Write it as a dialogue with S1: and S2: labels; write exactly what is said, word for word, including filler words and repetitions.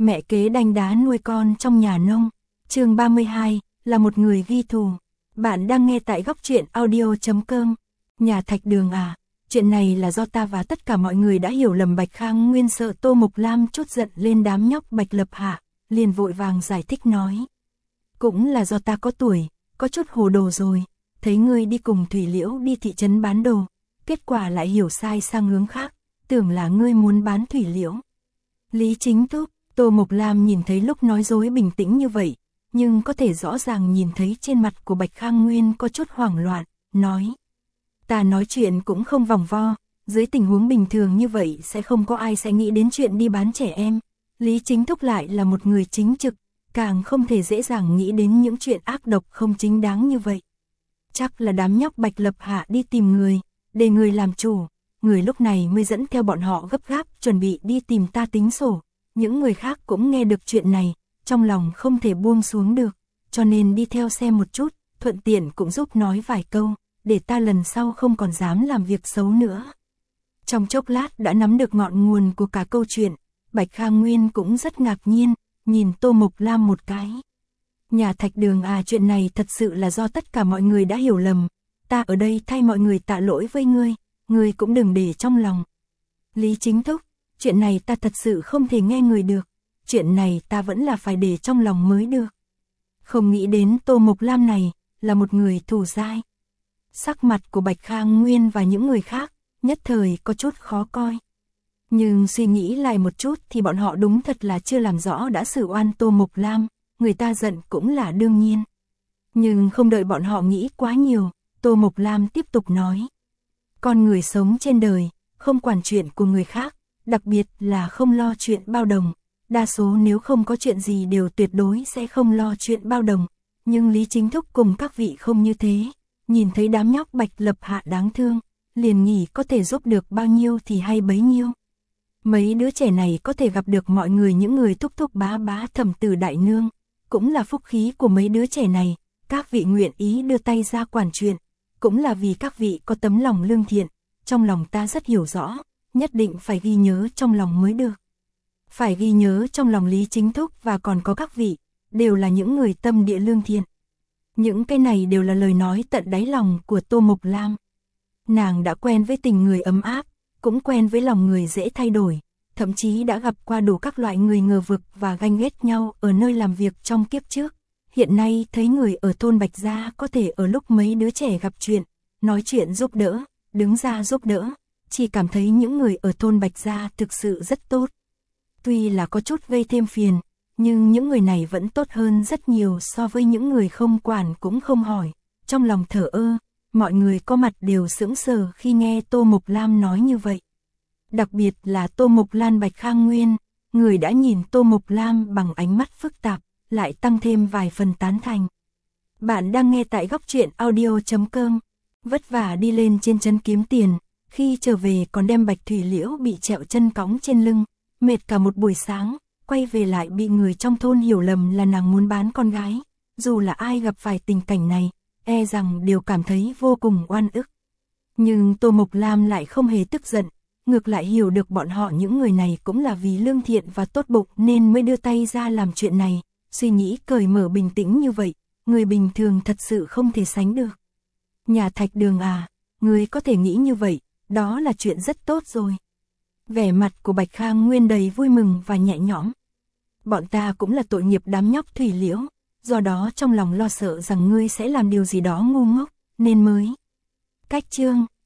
S1: Mẹ kế đanh đá nuôi con trong nhà nông. Chương ba mươi hai, là một người ghi thù. Bạn đang nghe tại góc truyện audio chấm com. Nhà Thạch Đường à, chuyện này là do ta và tất cả mọi người đã hiểu lầm. Bạch Khang Nguyên sợ Tô Mộc Lam trút giận lên đám nhóc Bạch Lập Hạ, liền vội vàng giải thích nói. Cũng là do ta có tuổi, có chút hồ đồ rồi, thấy ngươi đi cùng Thủy Liễu đi thị trấn bán đồ, kết quả lại hiểu sai sang hướng khác, tưởng là ngươi muốn bán Thủy Liễu. Lý Chính Thúc, Tô Mộc Lam nhìn thấy lúc nói dối bình tĩnh như vậy, nhưng có thể rõ ràng nhìn thấy trên mặt của Bạch Khang Nguyên có chút hoảng loạn, nói. Ta nói chuyện cũng không vòng vo, dưới tình huống bình thường như vậy sẽ không có ai sẽ nghĩ đến chuyện đi bán trẻ em. Lý Chính Thúc lại là một người chính trực, càng không thể dễ dàng nghĩ đến những chuyện ác độc không chính đáng như vậy. Chắc là đám nhóc Bạch Lập Hạ đi tìm người, để người làm chủ, người lúc này mới dẫn theo bọn họ gấp gáp chuẩn bị đi tìm ta tính sổ. Những người khác cũng nghe được chuyện này, trong lòng không thể buông xuống được, cho nên đi theo xem một chút, thuận tiện cũng giúp nói vài câu, để ta lần sau không còn dám làm việc xấu nữa. Trong chốc lát đã nắm được ngọn nguồn của cả câu chuyện, Bạch Khang Nguyên cũng rất ngạc nhiên, nhìn Tô Mộc Lam một cái. Nhà Thạch Đường à, chuyện này thật sự là do tất cả mọi người đã hiểu lầm, ta ở đây thay mọi người tạ lỗi với ngươi, ngươi cũng đừng để trong lòng. Lý Chính Thúc, chuyện này ta thật sự không thể nghe người được, chuyện này ta vẫn là phải để trong lòng mới được. Không nghĩ đến Tô Mộc Lam này, là một người thù dai. Sắc mặt của Bạch Khang Nguyên và những người khác, nhất thời có chút khó coi. Nhưng suy nghĩ lại một chút thì bọn họ đúng thật là chưa làm rõ đã xử oan Tô Mộc Lam, người ta giận cũng là đương nhiên. Nhưng không đợi bọn họ nghĩ quá nhiều, Tô Mộc Lam tiếp tục nói. Con người sống trên đời, không quản chuyện của người khác, đặc biệt là không lo chuyện bao đồng. Đa số nếu không có chuyện gì đều tuyệt đối sẽ không lo chuyện bao đồng. Nhưng Lý Chính Thúc cùng các vị không như thế. Nhìn thấy đám nhóc Bạch Lập Hạ đáng thương, liền nghĩ có thể giúp được bao nhiêu thì hay bấy nhiêu. Mấy đứa trẻ này có thể gặp được mọi người, những người thúc thúc bá bá Thẩm Tử đại nương, cũng là phúc khí của mấy đứa trẻ này. Các vị nguyện ý đưa tay ra quản chuyện, cũng là vì các vị có tấm lòng lương thiện. Trong lòng ta rất hiểu rõ, nhất định phải ghi nhớ trong lòng mới được. Phải ghi nhớ trong lòng Lý Chính Thúc và còn có các vị, đều là những người tâm địa lương thiện. Những cái này đều là lời nói tận đáy lòng của Tô Mộc Lam. Nàng đã quen với tình người ấm áp, cũng quen với lòng người dễ thay đổi, thậm chí đã gặp qua đủ các loại người ngờ vực và ganh ghét nhau ở nơi làm việc trong kiếp trước. Hiện nay thấy người ở thôn Bạch Gia có thể ở lúc mấy đứa trẻ gặp chuyện, nói chuyện giúp đỡ, đứng ra giúp đỡ, chỉ cảm thấy những người ở thôn Bạch Gia thực sự rất tốt. Tuy là có chút gây thêm phiền, nhưng những người này vẫn tốt hơn rất nhiều so với những người không quản cũng không hỏi, trong lòng thở ơ. Mọi người có mặt đều sững sờ khi nghe Tô Mộc Lam nói như vậy. Đặc biệt là Tô Mộc Lan Bạch Khang Nguyên, người đã nhìn Tô Mộc Lam bằng ánh mắt phức tạp, lại tăng thêm vài phần tán thành. Bạn đang nghe tại góc truyện audio chấm com. Vất vả đi lên trên trấn kiếm tiền, khi trở về còn đem Bạch Thủy Liễu bị trẹo chân cõng trên lưng, mệt cả một buổi sáng, quay về lại bị người trong thôn hiểu lầm là nàng muốn bán con gái. Dù là ai gặp phải tình cảnh này, e rằng đều cảm thấy vô cùng oan ức. Nhưng Tô Mộc Lam lại không hề tức giận, ngược lại hiểu được bọn họ những người này cũng là vì lương thiện và tốt bụng nên mới đưa tay ra làm chuyện này. Suy nghĩ cởi mở bình tĩnh như vậy, người bình thường thật sự không thể sánh được. Nhà Thạch Đường à, người có thể nghĩ như vậy, đó là chuyện rất tốt rồi. Vẻ mặt của Bạch Khang Nguyên đầy vui mừng và nhẹ nhõm. Bọn ta cũng là tội nghiệp đám nhóc Thủy Liễu, do đó trong lòng lo sợ rằng ngươi sẽ làm điều gì đó ngu ngốc, nên mới. Cách chương